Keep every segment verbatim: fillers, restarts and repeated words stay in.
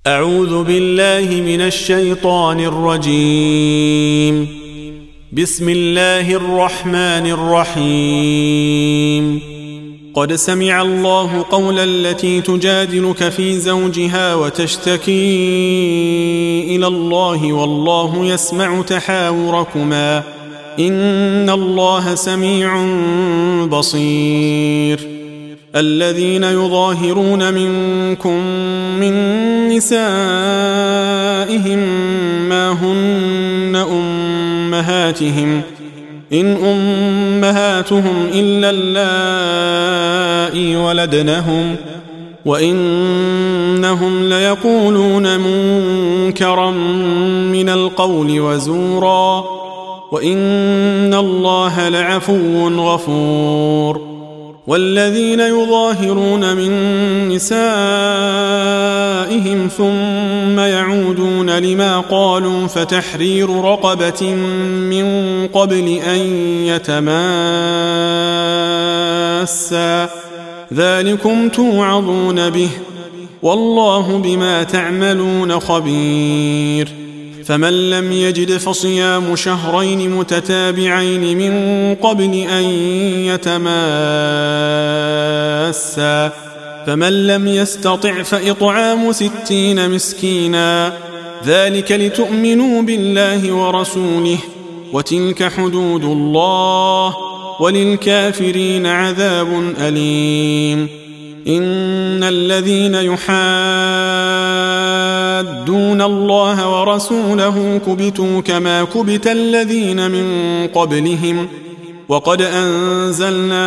أعوذ بالله من الشيطان الرجيم. بسم الله الرحمن الرحيم. قد سمع الله قول التي تجادلك في زوجها وتشتكي إلى الله والله يسمع تحاوركما إن الله سميع بصير. الذين يظاهرون منكم من نسائهم ما هن أمهاتهم إن أمهاتهم إلا اللائي ولدنهم وإنهم ليقولون منكرا من القول وزورا وإن الله لعفو غفور. والذين يظاهرون من نسائهم ثم يعودون لما قالوا فتحرير رقبة من قبل أن يتماسا ذلكم توعظون به والله بما تعملون خبير. فمن لم يجد فصيام شهرين متتابعين من قبل أن يتماسا فمن لم يستطع فإطعام ستين مسكينا ذلك لتؤمنوا بالله ورسوله وتلك حدود الله وللكافرين عذاب أليم. إن الذين يحادون الله ورسوله كبتوا كما كبت الذين من قبلهم وقد أنزلنا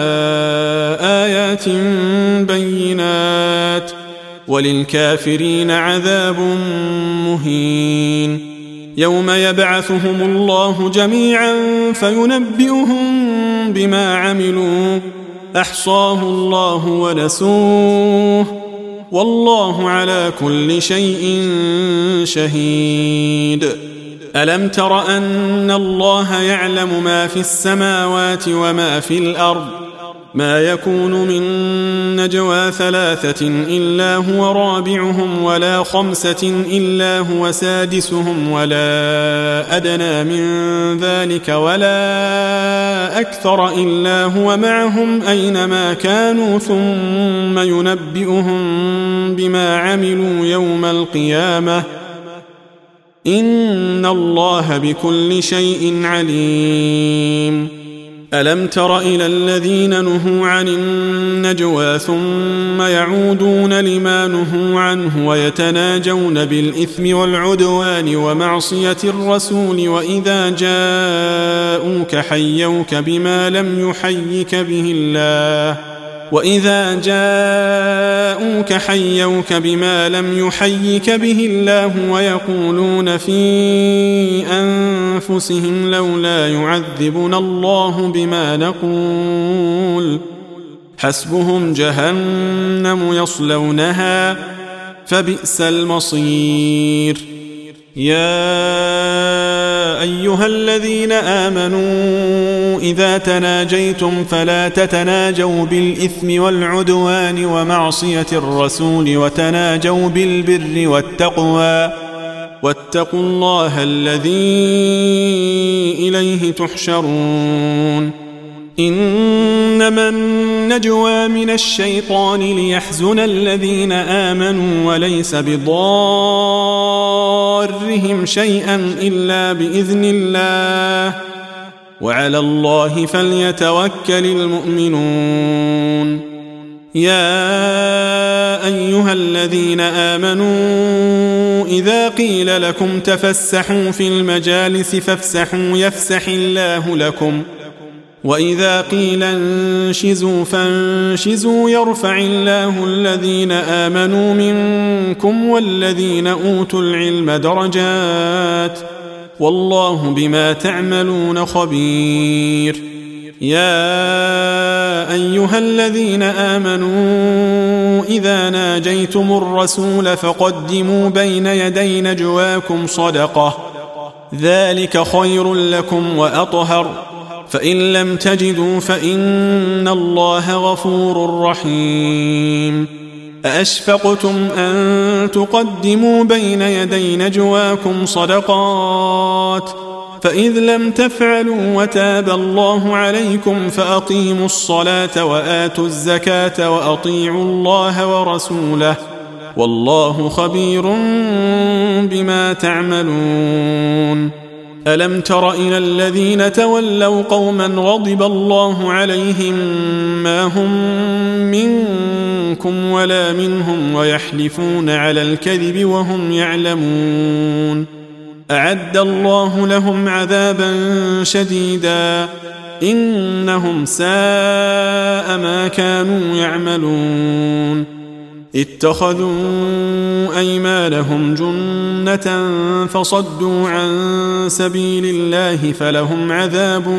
آيات بينات وللكافرين عذاب مهين. يوم يبعثهم الله جميعا فينبئهم بما عملوا أحصاه الله ونسوه والله على كل شيء شهيد. ألم تر أن الله يعلم ما في السماوات وما في الأرض ما يكون من نجوى ثلاثة إلا هو رابعهم ولا خمسة إلا هو سادسهم ولا أدنى من ذلك ولا أكثر إلا هو معهم أينما كانوا ثم ينبئهم بما عملوا يوم القيامة إن الله بكل شيء عليم. ألم تر إلى الذين نهوا عن النجوى ثم يعودون لما نهوا عنه ويتناجون بالإثم والعدوان ومعصية الرسول وإذا جاءوك حيوك بما لم يحيك به الله وإذا جاءوك حيوك بما لم يحيك به الله ويقولون في أنفسهم لولا يعذبنا الله بما نقول حسبهم جهنم يصلونها فبئس المصير. يا أيها الذين آمنوا إذا تناجيتم فلا تتناجوا بالإثم والعدوان ومعصية الرسول وتناجوا بالبر والتقوى واتقوا الله الذي إليه تحشرون. إنما النجوى من الشيطان ليحزن الذين آمنوا وليس بضارهم شيئا إلا بإذن الله وعلى الله فليتوكل المؤمنون. يا أيها الذين آمنوا إذا قيل لكم تفسحوا في المجالس فافسحوا يفسح الله لكم وإذا قيل انشزوا فانشزوا يرفع الله الذين آمنوا منكم والذين أوتوا العلم درجات والله بما تعملون خبير. يا أيها الذين آمنوا إذا ناجيتم الرسول فقدموا بين يدي نجواكم صدقة ذلك خير لكم وأطهر فإن لم تجدوا فإن الله غفور رحيم. أأشفقتم أن تقدموا بين يدي نجواكم صدقات فإذ لم تفعلوا وتاب الله عليكم فأقيموا الصلاة وآتوا الزكاة وأطيعوا الله ورسوله والله خبير بما تعملون ألم تر إلى الذين تولوا قوما غضب الله عليهم ما هم منكم ولا منهم ويحلفون على الكذب وهم يعلمون أعد الله لهم عذابا شديدا إنهم ساء ما كانوا يعملون اتخذوا أيمانهم جنة فصدوا عن سبيل الله فلهم عذاب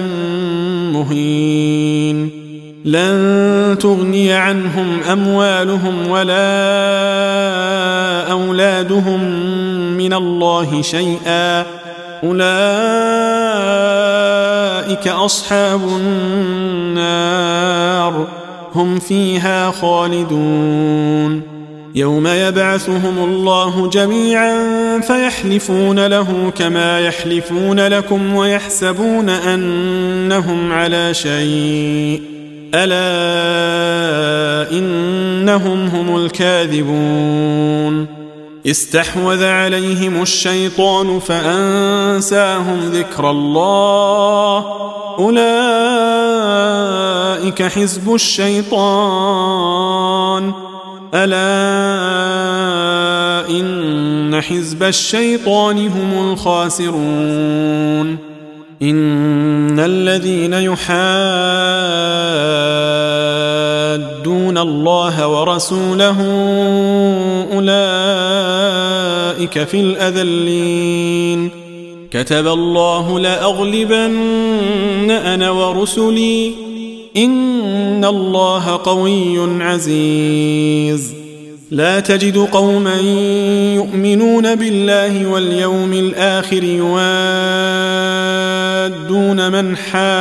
مهين لن تغني عنهم أموالهم ولا أولادهم من الله شيئا أولئك أصحاب النار هم فيها خالدون يوم يبعثهم الله جميعا فيحلفون له كما يحلفون لكم ويحسبون أنهم على شيء ألا إنهم هم الكاذبون استحوذ عليهم الشيطان فأنساهم ذكر الله أولئك حزب الشيطان ألا إن حزب الشيطان هم الخاسرون إن الذين يحادون الله ورسوله أولئك في الأذلين كتب الله لأغلبن أنا ورسلي إن الله قوي عزيز لا تجد قوما يؤمنون بالله واليوم الآخر يوادون من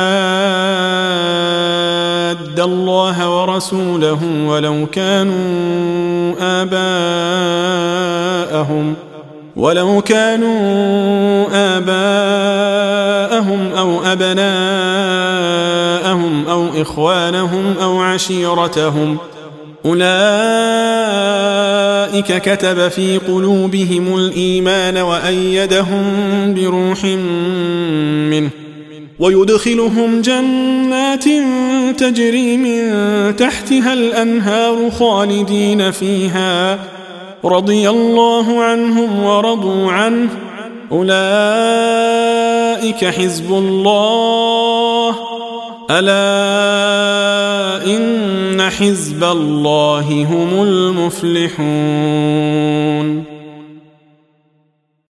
حاد الله ورسوله ولو كانوا آباءهم ولو كانوا آباءهم أو أبناءهم أو إخوانهم أو عشيرتهم أولئك كتب في قلوبهم الإيمان وأيدهم بروح منه ويدخلهم جنات تجري من تحتها الأنهار خالدين فيها رضي الله عنهم ورضوا عنه أولئك حزب الله ألا إن حزب الله هم المفلحون.